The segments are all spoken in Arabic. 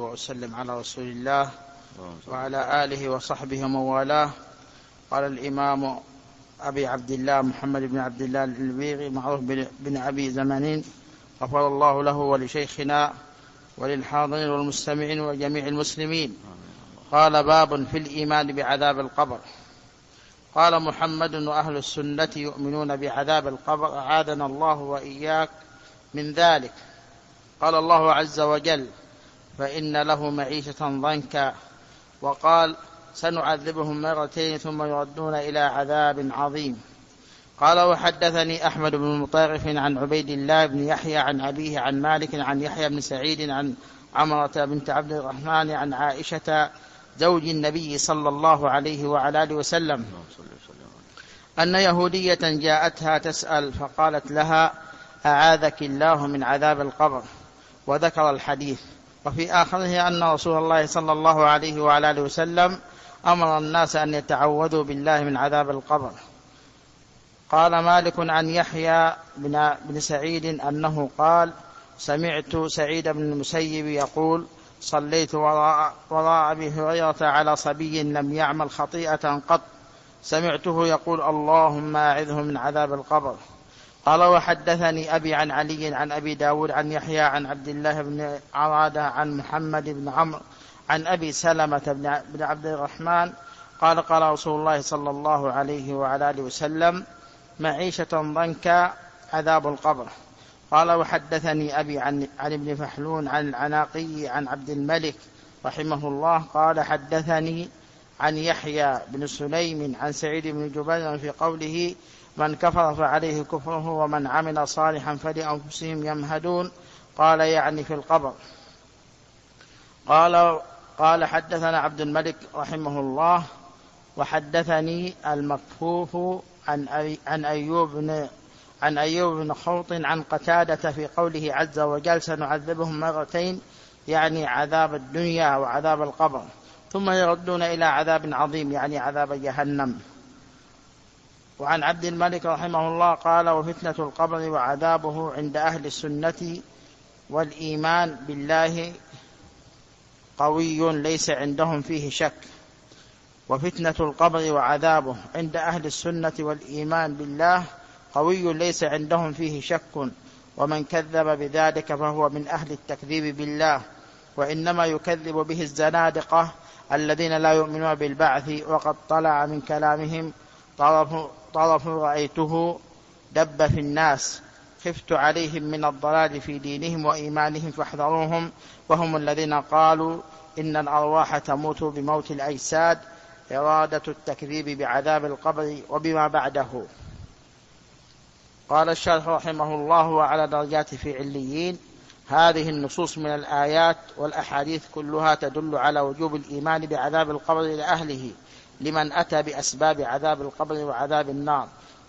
وأسلم على رسول الله وعلى آله وصحبه ومن والاه. قال الإمام أبي عبد الله محمد بن عبد الله الإلبيغي معروف بن أبي زمانين، غفر الله له ولشيخنا وللحاضرين والمستمعين وجميع المسلمين. قال: باب في الإيمان بعذاب القبر. قال محمد: وأهل السنة يؤمنون بعذاب القبر، أعاذنا الله وإياك من ذلك. قال الله عز وجل: فإن له معيشة ضنكا. وقال: سنعذبهم مرتين ثم يردون إلى عذاب عظيم. قال: وحدثني أحمد بن مطارف عن عبيد الله بن يحيى عن أبيه عن مالك عن يحيى بن سعيد عن عمرة بنت عبد الرحمن عن عائشة زوج النبي صلى الله عليه وعلى آله وسلم أن يهودية جاءتها تسأل فقالت لها: أعاذك الله من عذاب القبر، وذكر الحديث. وفي آخره أن رسول الله صلى الله عليه وعلى آله وسلم أمر الناس أن يتعوذوا بالله من عذاب القبر. قال مالك عن يحيى بن سعيد أنه قال: سمعت سعيد بن المسيب يقول: صليت وراء أبي هريرة على صبي لم يعمل خطيئة قط، سمعته يقول: اللهم أعذه من عذاب القبر. قال: وحدثني أبي عن علي عن أبي داود عن يحيى عن عبد الله بن عرادة عن محمد بن عمرو عن أبي سلمة بن عبد الرحمن قال: قال رسول الله صلى الله عليه وعلى آله وسلم: معيشة ضنكا عذاب القبر. قال: وحدثني أبي عن ابن فحلون عن العناقي عن عبد الملك رحمه الله قال: حدثني عن يحيى بن سليم عن سعيد بن جبير في قوله: من كفر فعليه كفره ومن عمل صالحا فلأنفسهم يمهدون. قال: يعني في القبر. قال: حدثنا عبد الملك رحمه الله وحدثني المكفوف عن أيوب بن خوط عن قتادة في قوله عز وجل: سنعذبهم مرتين، يعني عذاب الدنيا وعذاب القبر، ثم يردون إلى عذاب عظيم، يعني عذاب جهنم. وعن عبد الملك رحمه الله قال: وفتنة القبر وعذابه عند أهل السنة والإيمان بالله قوي ليس عندهم فيه شك. وفتنة القبر وعذابه عند أهل السنة والإيمان بالله قوي ليس عندهم فيه شك، ومن كذب بذلك فهو من أهل التكذيب بالله، وإنما يكذب به الزنادقة الذين لا يؤمنون بالبعث. وقد طلع من كلامهم طرف رأيته دب في الناس، خفت عليهم من الضلال في دينهم وإيمانهم فاحذروهم، وهم الذين قالوا إن الأرواح تموت بموت الأجساد، إرادة التكذيب بعذاب القبر وبما بعده. قال الشارح رحمه الله: وعلى درجات في عليين. هذه النصوص من الآيات والأحاديث كلها تدل على وجوب الإيمان بعذاب القبر لأهله لمن أتى بأسباب عذاب القبر وعذاب النار.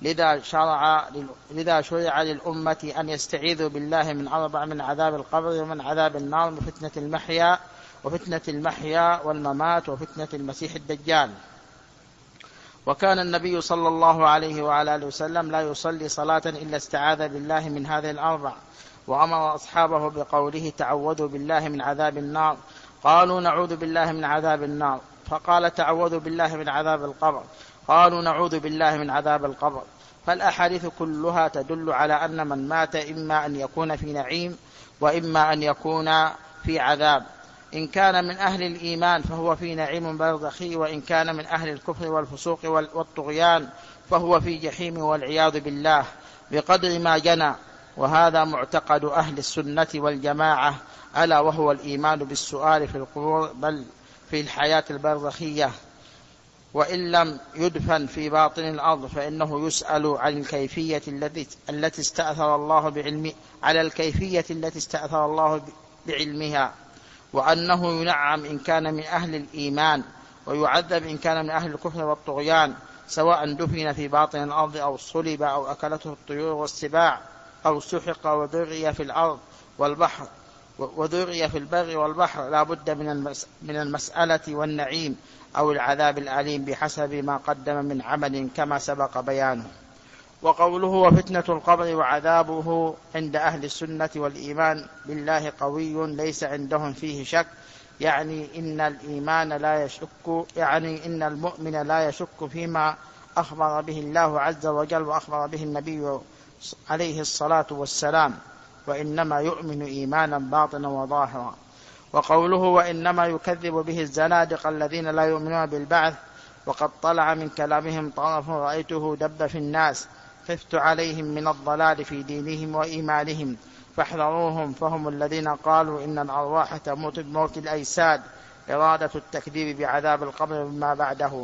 لذا شرع للأمة أن يستعيذوا بالله من أربع: من عذاب القبر ومن عذاب النار وفتنة المحيا والممات وفتنة المسيح الدجال. وكان النبي صلى الله عليه وعلى آله وسلم لا يصلي صلاة إلا استعاذ بالله من هذه الأربع، وأمر أصحابه بقوله: تعوذوا بالله من عذاب النار. قالوا: نعوذ بالله من عذاب النار. فقال: تعوذوا بالله من عذاب القبر. قالوا: نعوذ بالله من عذاب القبر. فالأحاديث كلها تدل على أن من مات إما أن يكون في نعيم وإما أن يكون في عذاب. إن كان من أهل الإيمان فهو في نعيم برزخي، وإن كان من أهل الكفر والفسوق والطغيان فهو في جحيم والعياذ بالله بقدر ما جنى. وهذا معتقد أهل السنة والجماعة، ألا وهو الإيمان بالسؤال في القبور بل في الحياة البرزخية. وإن لم يدفن في باطن الأرض فإنه يسأل عن الكيفية التي استأثر الله بعلمها، وأنه ينعم إن كان من أهل الإيمان ويعذب إن كان من أهل الكفر والطغيان، سواء دفن في باطن الأرض أو صلب أو أكلته الطيور والسباع أو سحق وذري في الأرض والبحر وذري في البر والبحر. لا بد من المسألة والنعيم أو العذاب الأليم بحسب ما قدم من عمل كما سبق بيانه. وقوله وفتنة القبر وعذابه عند أهل السنة والإيمان بالله قوي ليس عندهم فيه شك، يعني إن المؤمن لا يشك فيما أخبر به الله عز وجل وأخبر به النبي عليه الصلاة والسلام، وإنما يؤمن إيمانا باطنا وظاهرا. وقوله وإنما يكذب به الزنادقة الذين لا يؤمنون بالبعث، وقد طلع من كلامهم طرف رأيته دب في الناس، خفت عليهم من الضلال في دينهم وإيمانهم فاحذروهم، فهم الذين قالوا إن الأرواح تموت بموت الأجساد، إرادة التكذيب بعذاب القبر بما بعده.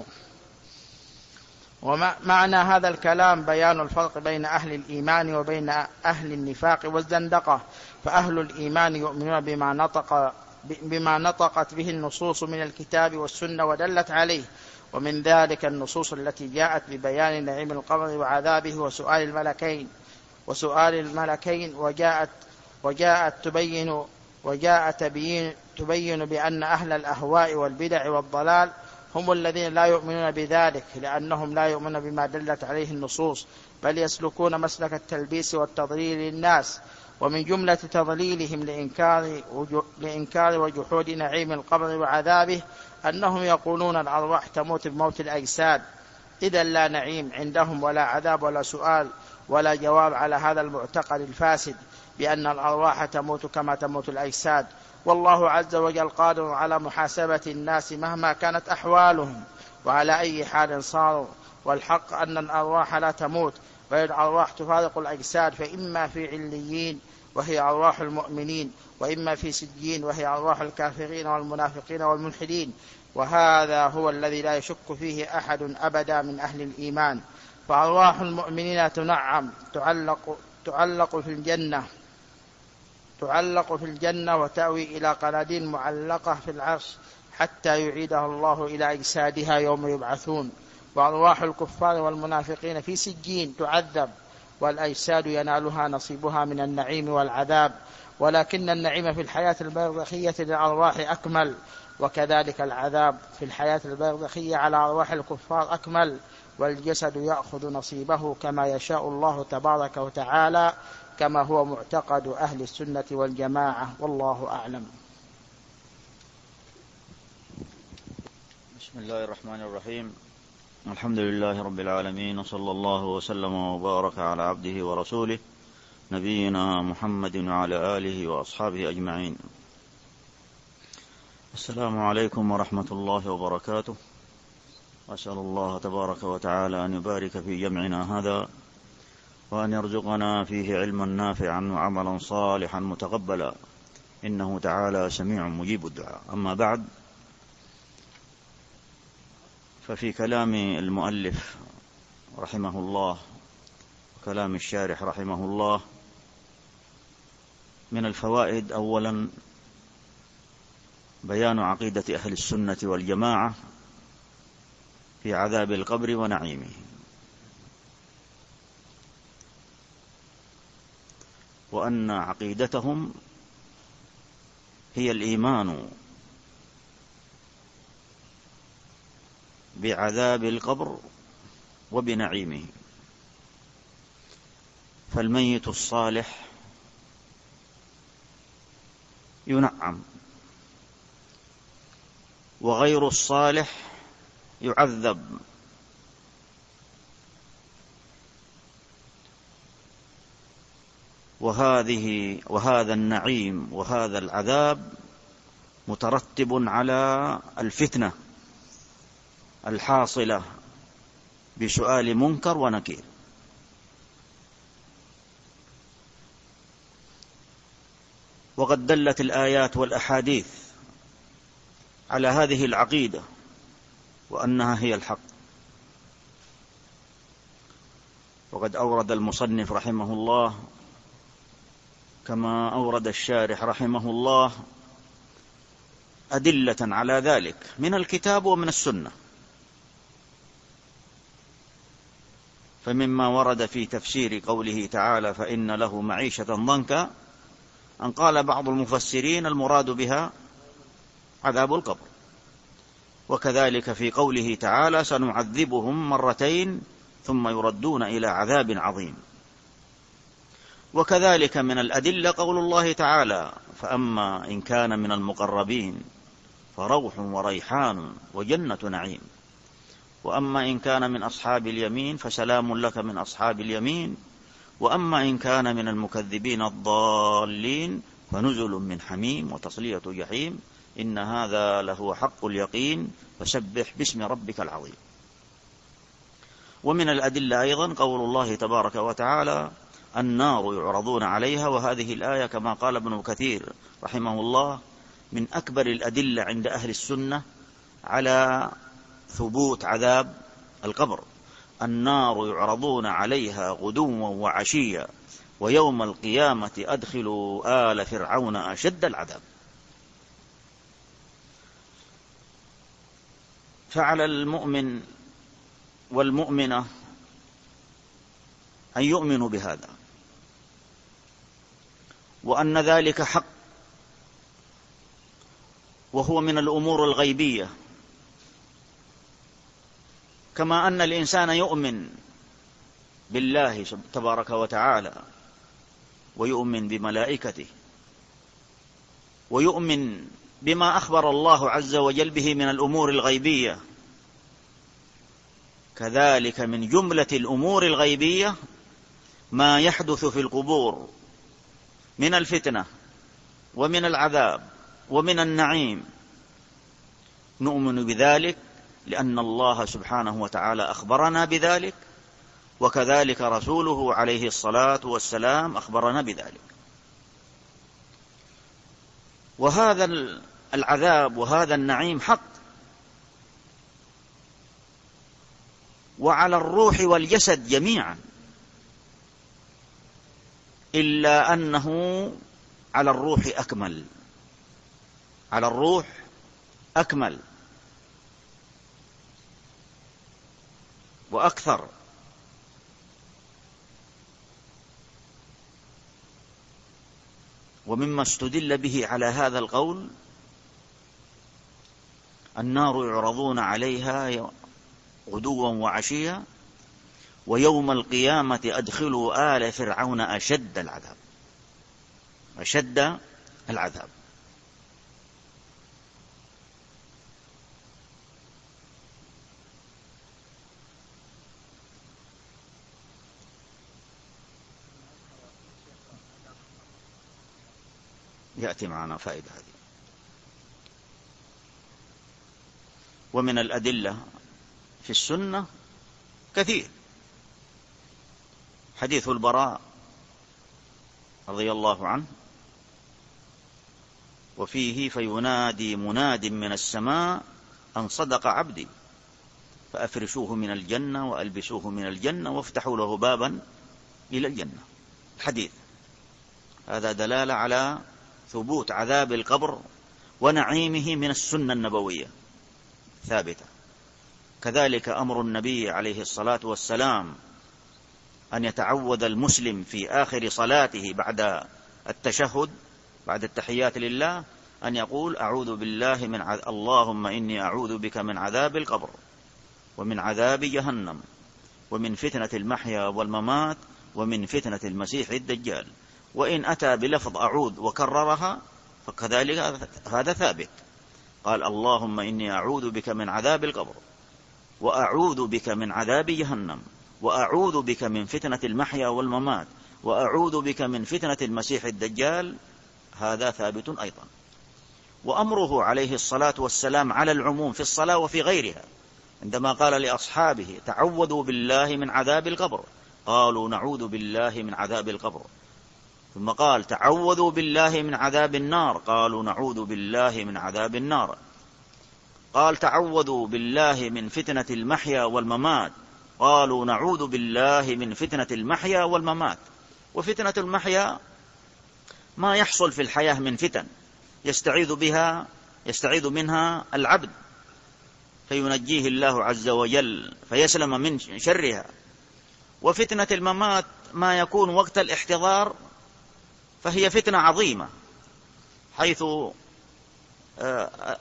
ومعنى هذا الكلام بيان الفرق بين أهل الإيمان وبين أهل النفاق والزندقة، فأهل الإيمان يؤمنون بما نطقت به النصوص من الكتاب والسنة ودلت عليه، ومن ذلك النصوص التي جاءت ببيان نعيم القبر وعذابه وسؤال الملكين وجاءت تبين بأن أهل الأهواء والبدع والضلال هم الذين لا يؤمنون بذلك، لأنهم لا يؤمنون بما دلت عليه النصوص، بل يسلكون مسلك التلبيس والتضليل للناس. ومن جملة تضليلهم لإنكار وجحود نعيم القبر وعذابه أنهم يقولون الأرواح تموت بموت الأجساد، إذا لا نعيم عندهم ولا عذاب ولا سؤال ولا جواب على هذا المعتقد الفاسد بأن الأرواح تموت كما تموت الأجساد، والله عز وجل قادر على محاسبة الناس مهما كانت أحوالهم وعلى أي حال صاروا. والحق أن الأرواح لا تموت، بل الأرواح تفارق الأجساد، فإما في عليين وهي أرواح المؤمنين، وإما في سجين وهي أرواح الكافرين والمنافقين والملحدين، وهذا هو الذي لا يشك فيه أحد أبدا من أهل الإيمان. فأرواح المؤمنين تنعم تعلق في الجنة وتأوي إلى قناديل معلقة في العرش حتى يعيدها الله إلى أجسادها يوم يبعثون. وأرواح الكفار والمنافقين في سجين تعذب، والأجساد ينالها نصيبها من النعيم والعذاب، ولكن النعيم في الحياة البرزخية للأرواح أكمل، وكذلك العذاب في الحياة البرزخية على أرواح الكفار أكمل، والجسد يأخذ نصيبه كما يشاء الله تبارك وتعالى، كما هو معتقد أهل السنة والجماعة، والله أعلم. بسم الله الرحمن الرحيم، الحمد لله رب العالمين، وصلى الله وسلم وبارك على عبده ورسوله نبينا محمد وعلى آله وأصحابه أجمعين. السلام عليكم ورحمة الله وبركاته، وأسأل الله تبارك وتعالى أن يبارك في جمعنا هذا، وأن يرزقنا فيه علما نافعا وعملا صالحا متقبلا، إنه تعالى سميع مجيب الدعاء. أما بعد، ففي كلام المؤلف رحمه الله وكلام الشارح رحمه الله من الفوائد أولا بيان عقيدة أهل السنة والجماعة في عذاب القبر ونعيمه، وأن عقيدتهم هي الإيمان بعذاب القبر وبنعيمه. فالميت الصالح ينعم، وغير الصالح يعذب، وهذا النعيم وهذا العذاب مترتب على الفتنة الحاصلة بسؤال منكر ونكير. وقد دلت الآيات والأحاديث على هذه العقيدة وأنها هي الحق. وقد أورد المصنف رحمه الله كما أورد الشارح رحمه الله أدلة على ذلك من الكتاب ومن السنة. فمما ورد في تفسير قوله تعالى فإن له معيشة ضنكا أن قال بعض المفسرين المراد بها عذاب القبر. وكذلك في قوله تعالى سنعذبهم مرتين ثم يردون إلى عذاب عظيم. وكذلك من الأدلة قول الله تعالى: فأما إن كان من المقربين فروح وريحان وجنة نعيم، وأما إن كان من أصحاب اليمين فسلام لك من أصحاب اليمين، وأما إن كان من المكذبين الضالين فنزل من حميم وتصلية جحيم، إن هذا لهو حق اليقين، فسبح باسم ربك العظيم. ومن الأدلة أيضا قول الله تبارك وتعالى: النار يعرضون عليها. وهذه الآية كما قال ابن كثير رحمه الله من أكبر الأدلة عند أهل السنة على ثبوت عذاب القبر. النار يعرضون عليها غدوا وعشيا ويوم القيامة أدخلوا آل فرعون أشد العذاب. فعلى المؤمن والمؤمنة أن يؤمنوا بهذا، وأن ذلك حق، وهو من الأمور الغيبية، كما أن الإنسان يؤمن بالله تبارك وتعالى، ويؤمن بملائكته، ويؤمن بما أخبر الله عز وجل به من الأمور الغيبية. كذلك من جملة الأمور الغيبية ما يحدث في القبور من الفتنة ومن العذاب ومن النعيم، نؤمن بذلك لأن الله سبحانه وتعالى أخبرنا بذلك، وكذلك رسوله عليه الصلاة والسلام أخبرنا بذلك. وهذا العذاب وهذا النعيم حق، وعلى الروح والجسد جميعا، إلا أنه على الروح أكمل، على الروح أكمل وأكثر. ومما استدل به على هذا القول: النار يعرضون عليها غدوا وعشيا ويوم القيامة أدخلوا آل فرعون أشد العذاب، أشد العذاب. يأتي معنا فائدة هذه. ومن الأدلة في السنة كثير. حديث البراء رضي الله عنه، وفيه: فينادي مناد من السماء أن صدق عبدي فأفرشوه من الجنة وألبسوه من الجنة وافتحوا له بابا إلى الجنة. الحديث هذا دلالة على ثبوت عذاب القبر ونعيمه من السنة النبوية ثابتة. كذلك أمر النبي عليه الصلاة والسلام أن يتعوذ المسلم في آخر صلاته بعد التشهد، بعد التحيات لله، أن يقول: أعوذ بالله من اللهم إني أعوذ بك من عذاب القبر ومن عذاب جهنم ومن فتنة المحيا والممات ومن فتنة المسيح الدجال. وإن أتى بلفظ أعوذ وكررها فكذلك هذا ثابت. قال: اللهم إني أعوذ بك من عذاب القبر وأعوذ بك من عذاب جهنم وأعوذ بك من فتنة المحيا والممات وأعوذ بك من فتنة المسيح الدجال. هذا ثابت أيضا. وأمره عليه الصلاة والسلام على العموم في الصلاة وفي غيرها، عندما قال لأصحابه: تعوذوا بالله من عذاب القبر، قالوا: نعوذ بالله من عذاب القبر. ثم قال: تعوذوا بالله من عذاب النار، قالوا: نعوذ بالله من عذاب النار. قال: تعوذوا بالله من فتنة المحيا والممات، قالوا: نعوذ بالله من فتنة المحيا والممات. وفتنة المحيا ما يحصل في الحياة من فتن يستعيذ منها العبد فينجيه الله عز وجل فيسلم من شرها. وفتنة الممات ما يكون وقت الاحتضار، فهي فتنة عظيمة، حيث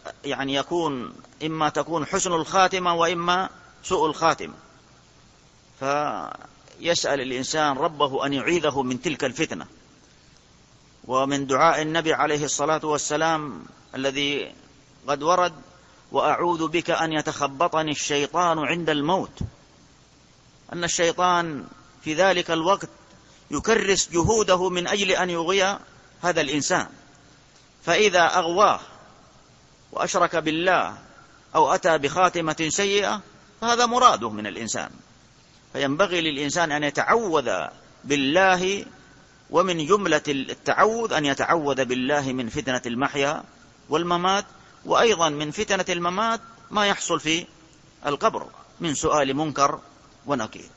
يكون إما تكون حسن الخاتمة وإما سوء الخاتمة. فيسأل الإنسان ربه أن يعيذه من تلك الفتنة. ومن دعاء النبي عليه الصلاة والسلام الذي قد ورد: وأعوذ بك أن يتخبطني الشيطان عند الموت، أن الشيطان في ذلك الوقت يكرس جهوده من أجل أن يغوي هذا الإنسان، فإذا أغواه وأشرك بالله أو أتى بخاتمة سيئة فهذا مراده من الإنسان. فينبغي للإنسان أن يتعوذ بالله، ومن جملة التعوذ أن يتعوذ بالله من فتنة المحيا والممات، وأيضا من فتنة الممات ما يحصل في القبر من سؤال منكر ونكير.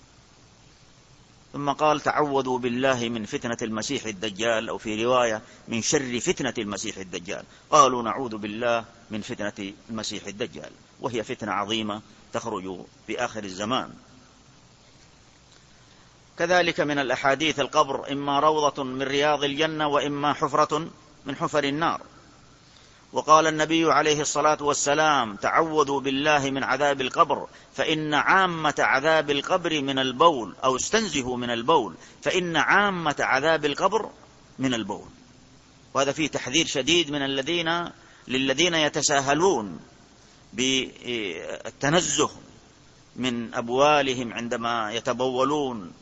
ثم قال: تعوذوا بالله من فتنة المسيح الدجال، أو في رواية من شر فتنة المسيح الدجال. قالوا: نعوذ بالله من فتنة المسيح الدجال، وهي فتنة عظيمة تخرج في آخر الزمان. كذلك من الأحاديث: القبر إما روضة من رياض الجنة وإما حفرة من حفر النار. وقال النبي عليه الصلاة والسلام: تعوذوا بالله من عذاب القبر فإن عامة عذاب القبر من البول، أو استنزهوا من البول فإن عامة عذاب القبر من البول. وهذا فيه تحذير شديد من للذين يتساهلون بالتنزه من أبوالهم عندما يتبولون،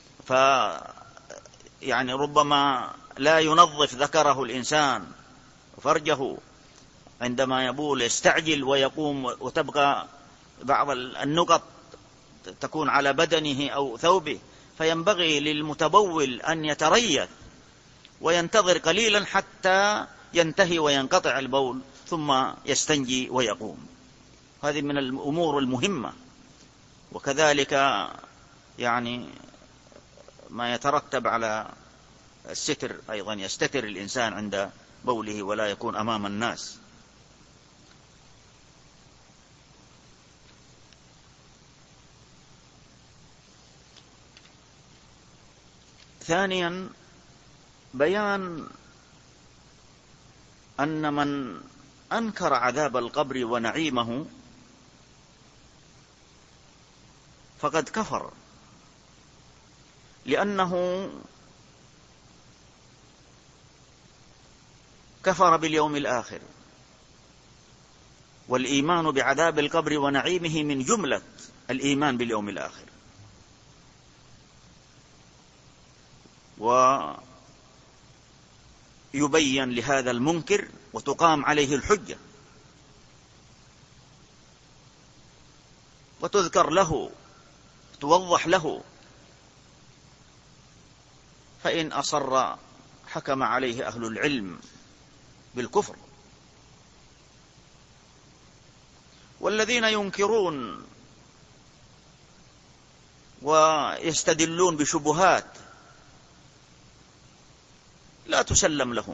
يعني ربما لا ينظف ذكره الإنسان فرجه عندما يبول، يستعجل ويقوم، وتبقى بعض النقط تكون على بدنه أو ثوبه. فينبغي للمتبول أن يتريث وينتظر قليلا حتى ينتهي وينقطع البول، ثم يستنجي ويقوم. هذه من الأمور المهمة. وكذلك يعني ما يترتب على الستر أيضا، يستتر الإنسان عند بوله ولا يكون أمام الناس. ثانيا، بيان أن من أنكر عذاب القبر ونعيمه فقد كفر، لأنه كفر باليوم الآخر. والإيمان بعذاب القبر ونعيمه من جملة الإيمان باليوم الآخر. ويبين لهذا المنكر وتقام عليه الحجة وتذكر له، توضح له، فإن أصر حكم عليه أهل العلم بالكفر. والذين ينكرون ويستدلون بشبهات لا تسلم لهم،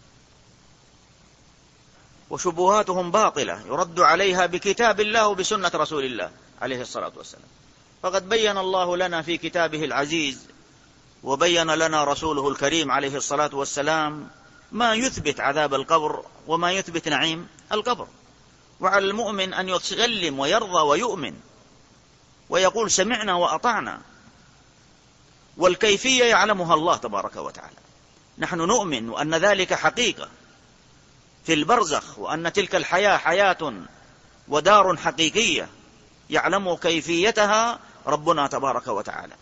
وشبهاتهم باطلة يرد عليها بكتاب الله وبسنة رسول الله عليه الصلاة والسلام. فقد بين الله لنا في كتابه العزيز، وبين لنا رسوله الكريم عليه الصلاة والسلام ما يثبت عذاب القبر وما يثبت نعيم القبر. وعلى المؤمن أن يتسلم ويرضى ويؤمن ويقول سمعنا وأطعنا، والكيفية يعلمها الله تبارك وتعالى. نحن نؤمن وأن ذلك حقيقة في البرزخ، وأن تلك الحياة حياة ودار حقيقية يعلم كيفيتها ربنا تبارك وتعالى.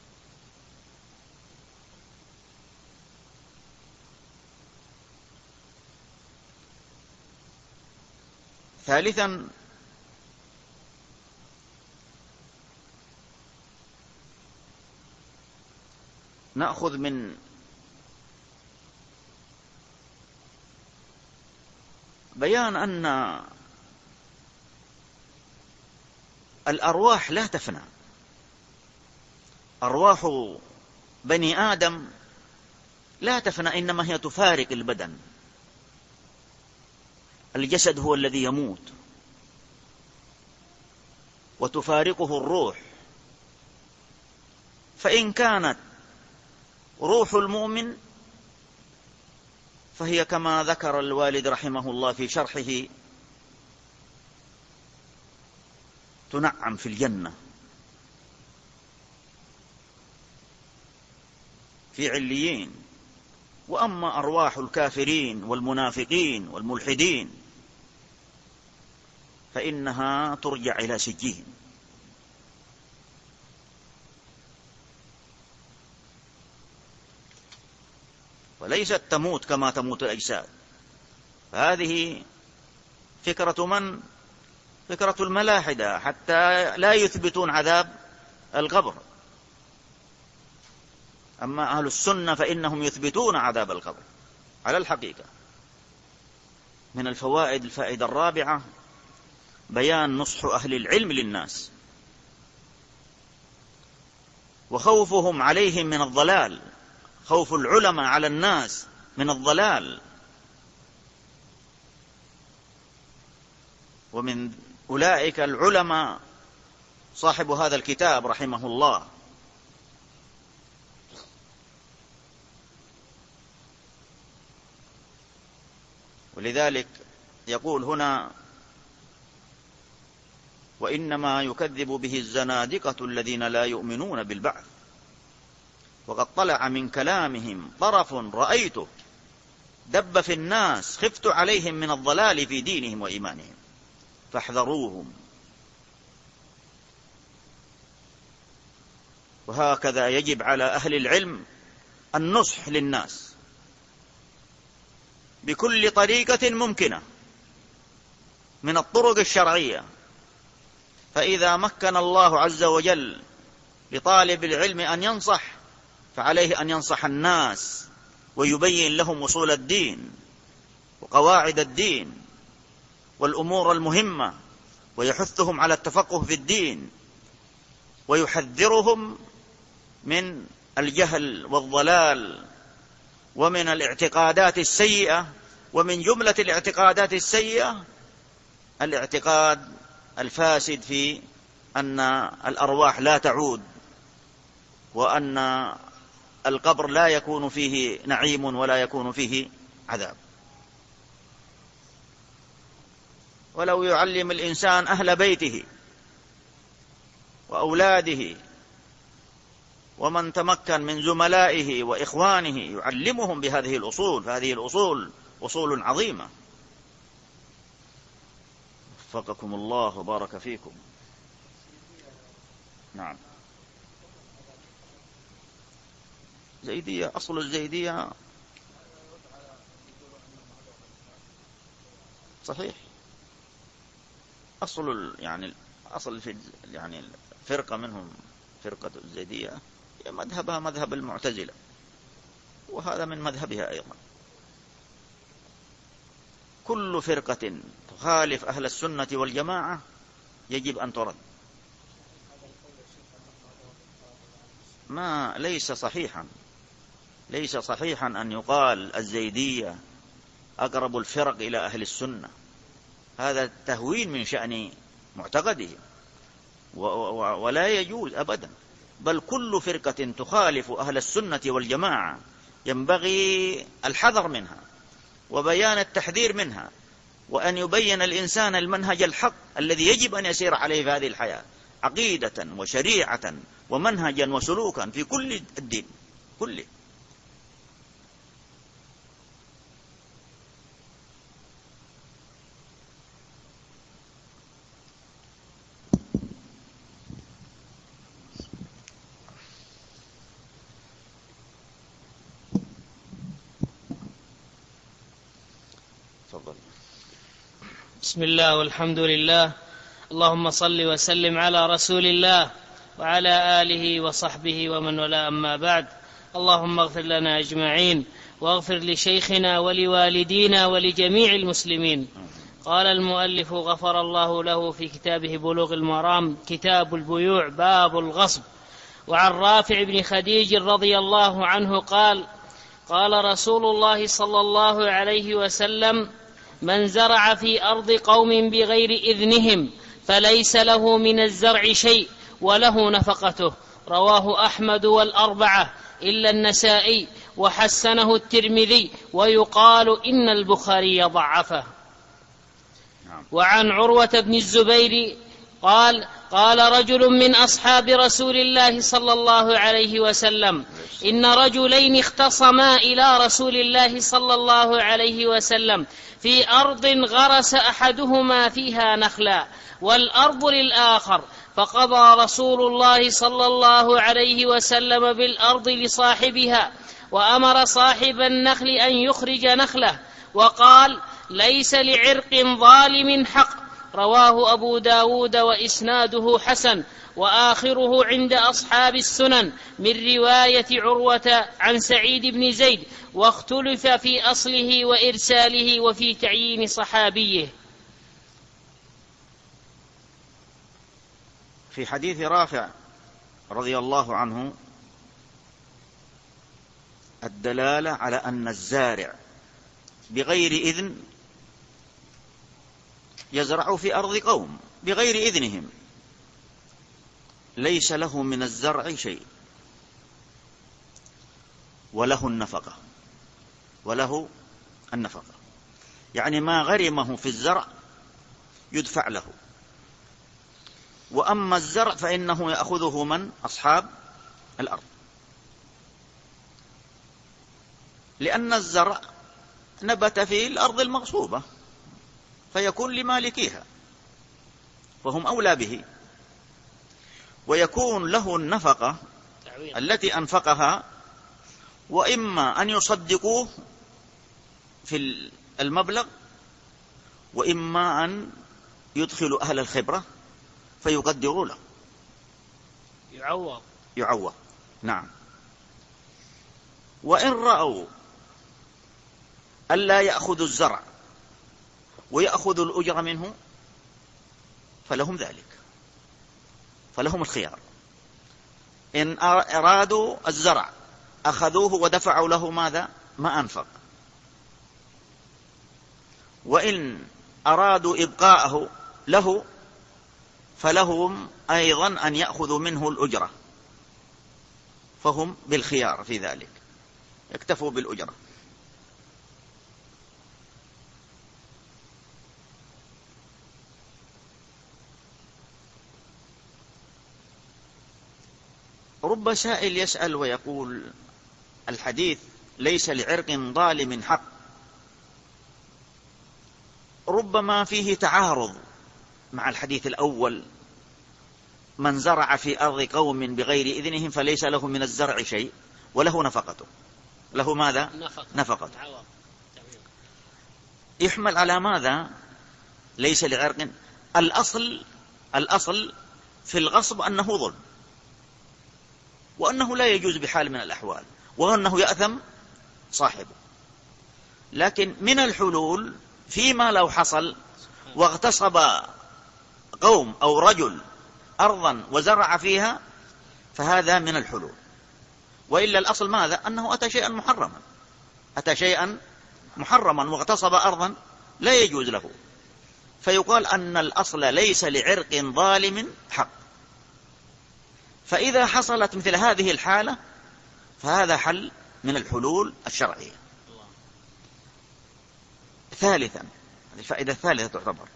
ثالثا، نأخذ من بيان أن الأرواح لا تفنى. أرواح بني آدم لا تفنى، إنما هي تفارق البدن. الجسد هو الذي يموت وتفارقه الروح. فإن كانت روح المؤمن فهي كما ذكر الوالد رحمه الله في شرحه تنعم في الجنة، في عليين. وأما أرواح الكافرين والمنافقين والملحدين فإنها ترجع إلى سجين. وليست تموت كما تموت الأجساد. هذه فكرة من؟ فكرة الملاحدة، حتى لا يثبتون عذاب القبر. أما أهل السنة فإنهم يثبتون عذاب القبر على الحقيقة. من الفوائد الفائدة الرابعة بيان نصح أهل العلم للناس وخوفهم عليهم من الضلال، خوف العلماء على الناس من الضلال. ومن أولئك العلماء صاحب هذا الكتاب رحمه الله، ولذلك يقول هنا: وإنما يكذب به الزنادقة الذين لا يؤمنون بالبعث، وقد طلع من كلامهم طرف رأيته دب في الناس خفت عليهم من الضلال في دينهم وإيمانهم فاحذروهم. وهكذا يجب على أهل العلم النصح للناس بكل طريقة ممكنة من الطرق الشرعية. فإذا مكن الله عز وجل لطالب العلم أن ينصح فعليه أن ينصح الناس ويبين لهم أصول الدين وقواعد الدين والأمور المهمة، ويحثهم على التفقه في الدين، ويحذرهم من الجهل والضلال ومن الاعتقادات السيئة. ومن جملة الاعتقادات السيئة الاعتقاد الفاسد في أن الأرواح لا تعود، وأن القبر لا يكون فيه نعيم ولا يكون فيه عذاب. ولو يعلم الإنسان أهل بيته وأولاده ومن تمكن من زملائه وإخوانه يعلمهم بهذه الأصول، فهذه الأصول أصول عظيمة. وفقكم الله وبارك فيكم. نعم. زيدية، أصل الزيدية صحيح. أصل في فرقة منهم، فرقة الزيدية مذهبها مذهب المعتزلة، وهذا من مذهبها أيضا. كل فرقة تخالف أهل السنة والجماعة يجب أن ترد. ليس صحيحا أن يقال الزيدية أقرب الفرق إلى أهل السنة. هذا تهوين من شأن معتقده ولا يجوز أبدا. بل كل فرقة تخالف أهل السنة والجماعة ينبغي الحذر منها وبيان التحذير منها، وأن يبين الإنسان المنهج الحق الذي يجب أن يسير عليه في هذه الحياة عقيدة وشريعة ومنهجا وسلوكا في كل الدين كله. بسم الله والحمد لله، اللهم صل وسلم على رسول الله وعلى آله وصحبه ومن والاه، أما بعد. اللهم اغفر لنا أجمعين، واغفر لشيخنا ولوالدينا ولجميع المسلمين. قال المؤلف غفر الله له في كتابه بلوغ المرام كتاب البيوع باب الغصب. وعن رافع بن خديج رضي الله عنه قال: قال رسول الله صلى الله عليه وسلم: من زرع في أرض قوم بغير إذنهم فليس له من الزرع شيء وله نفقته. رواه أحمد والأربعة إلا النسائي، وحسنه الترمذي، ويقال إن البخاري ضعفه. وعن عروة بن الزبير قال: قال رجل من أصحاب رسول الله صلى الله عليه وسلم: إن رجلين اختصما إلى رسول الله صلى الله عليه وسلم في أرض غرس أحدهما فيها نخلا والأرض للآخر، فقضى رسول الله صلى الله عليه وسلم بالأرض لصاحبها، وأمر صاحب النخل أن يخرج نخله، وقال: ليس لعرق ظالم حق. رواه أبو داود وإسناده حسن، وآخره عند أصحاب السنن من رواية عروة عن سعيد بن زيد، واختلف في أصله وإرساله وفي تعيين صحابيه. في حديث رافع رضي الله عنه الدلالة على أن الزارع بغير إذن يزرع في أرض قوم بغير إذنهم ليس له من الزرع شيء، وله النفقة، يعني ما غرمه في الزرع يدفع له. وأما الزرع فإنه يأخذه من؟ أصحاب الأرض، لأن الزرع نبت في الأرض المغصوبة فيكون لمالكيها وهم أولى به، ويكون له النفقة التي أنفقها، وإما أن يصدقوه في المبلغ، وإما أن يدخلوا أهل الخبرة فيقدروا له يعوض. نعم. وإن رأوا ألا يأخذوا الزرع ويأخذوا الأجر منه فلهم ذلك، فلهم الخيار. إن أرادوا الزرع أخذوه ودفعوا له ماذا؟ ما أنفق. وإن أرادوا إبقاءه له فلهم أيضا أن يأخذوا منه الأجرة، فهم بالخيار في ذلك، يكتفوا بالأجرة. رب سائل يسأل ويقول: الحديث ليس لعرق ظالم حق، ربما فيه تعارض مع الحديث الأول: من زرع في أرض قوم بغير إذنهم فليس له من الزرع شيء وله نفقته. له ماذا؟ نفقته. يحمل على ماذا؟ ليس لعرق. الأصل في الغصب أنه ظلم، وأنه لا يجوز بحال من الأحوال، وأنه يأثم صاحبه. لكن من الحلول فيما لو حصل واغتصب قوم أو رجل أرضا وزرع فيها، فهذا من الحلول. وإلا الأصل ماذا؟ أنه أتى شيئا محرما واغتصب أرضا لا يجوز له، فيقال أن الأصل ليس لعرق ظالم حق. فإذا حصلت مثل هذه الحالة فهذا حل من الحلول الشرعية. ثالثا، الفائدة الثالثة تعتبر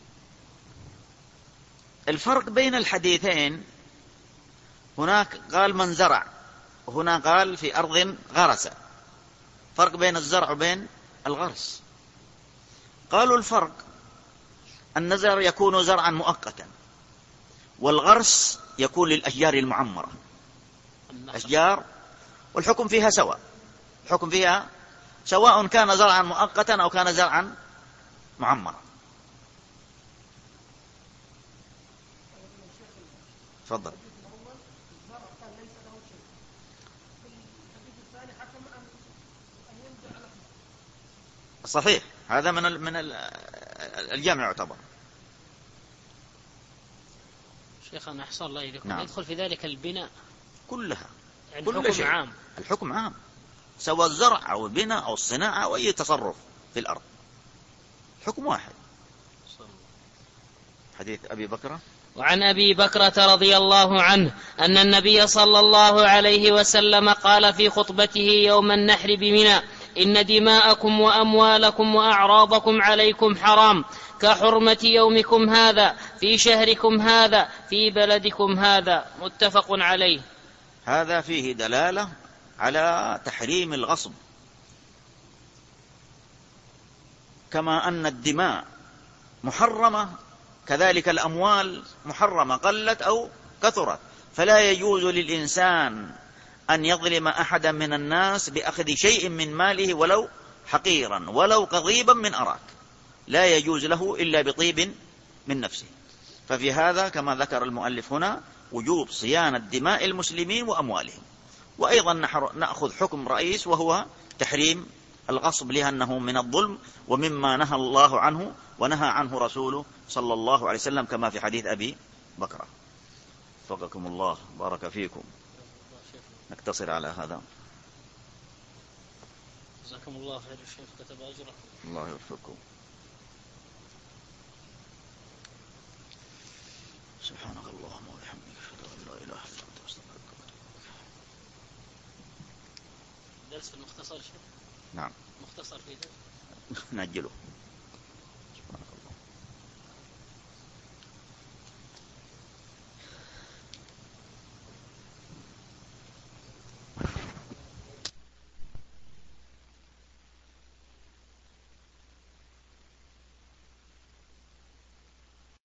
الفرق بين الحديثين. هناك قال من زرع، وهنا قال في أرض غرس. فرق بين الزرع وبين الغرس. قالوا الفرق أن الزرع يكون زرعا مؤقتا، والغرس يكون للأشجار المعمرة، أشجار، والحكم فيها سواء. الحكم فيها سواء كان زرعا مؤقتا أو كان زرعا معمرا. تفضل. صحيح، هذا من الجامع يعتبر. شيخنا أحسن الله إليكم. نعم. يدخل في ذلك البناء كلها، يعني كل شيء عام. الحكم عام، سواء الزرع أو البناء أو الصناعة أو أي تصرف في الأرض، حكم واحد. حديث أبي بكرة. وعن أبي بكرة رضي الله عنه أن النبي صلى الله عليه وسلم قال في خطبته يوم النحر بمنى: إن دماءكم وأموالكم وأعراضكم عليكم حرام كحرمة يومكم هذا في شهركم هذا في بلدكم هذا. متفق عليه. هذا فيه دلالة على تحريم الغصب، كما أن الدماء محرمة كذلك الأموال محرمة قلت أو كثرت، فلا يجوز للإنسان أن يظلم أحدا من الناس بأخذ شيء من ماله ولو حقيرا ولو قضيبا من أراك، لا يجوز له إلا بطيب من نفسه. ففي هذا كما ذكر المؤلف هنا وجوب صيانة دماء المسلمين وأموالهم. وأيضا نأخذ حكم رئيس وهو تحريم الغصب، لأنه من الظلم ومما نهى الله عنه ونهى عنه رسوله صلى الله عليه وسلم، كما في حديث أبي بكر. وفقكم الله، بارك فيكم. نقتصر على هذا. جزاكم الله خير الشيخ، كتب أجره. الله يوفقكم. سبحانك اللهم وبحمدك أشهد أن لا إله إلا أنت أستغفرك. درس في المختصر شيخ؟ نعم. مختصر في درس نأجله.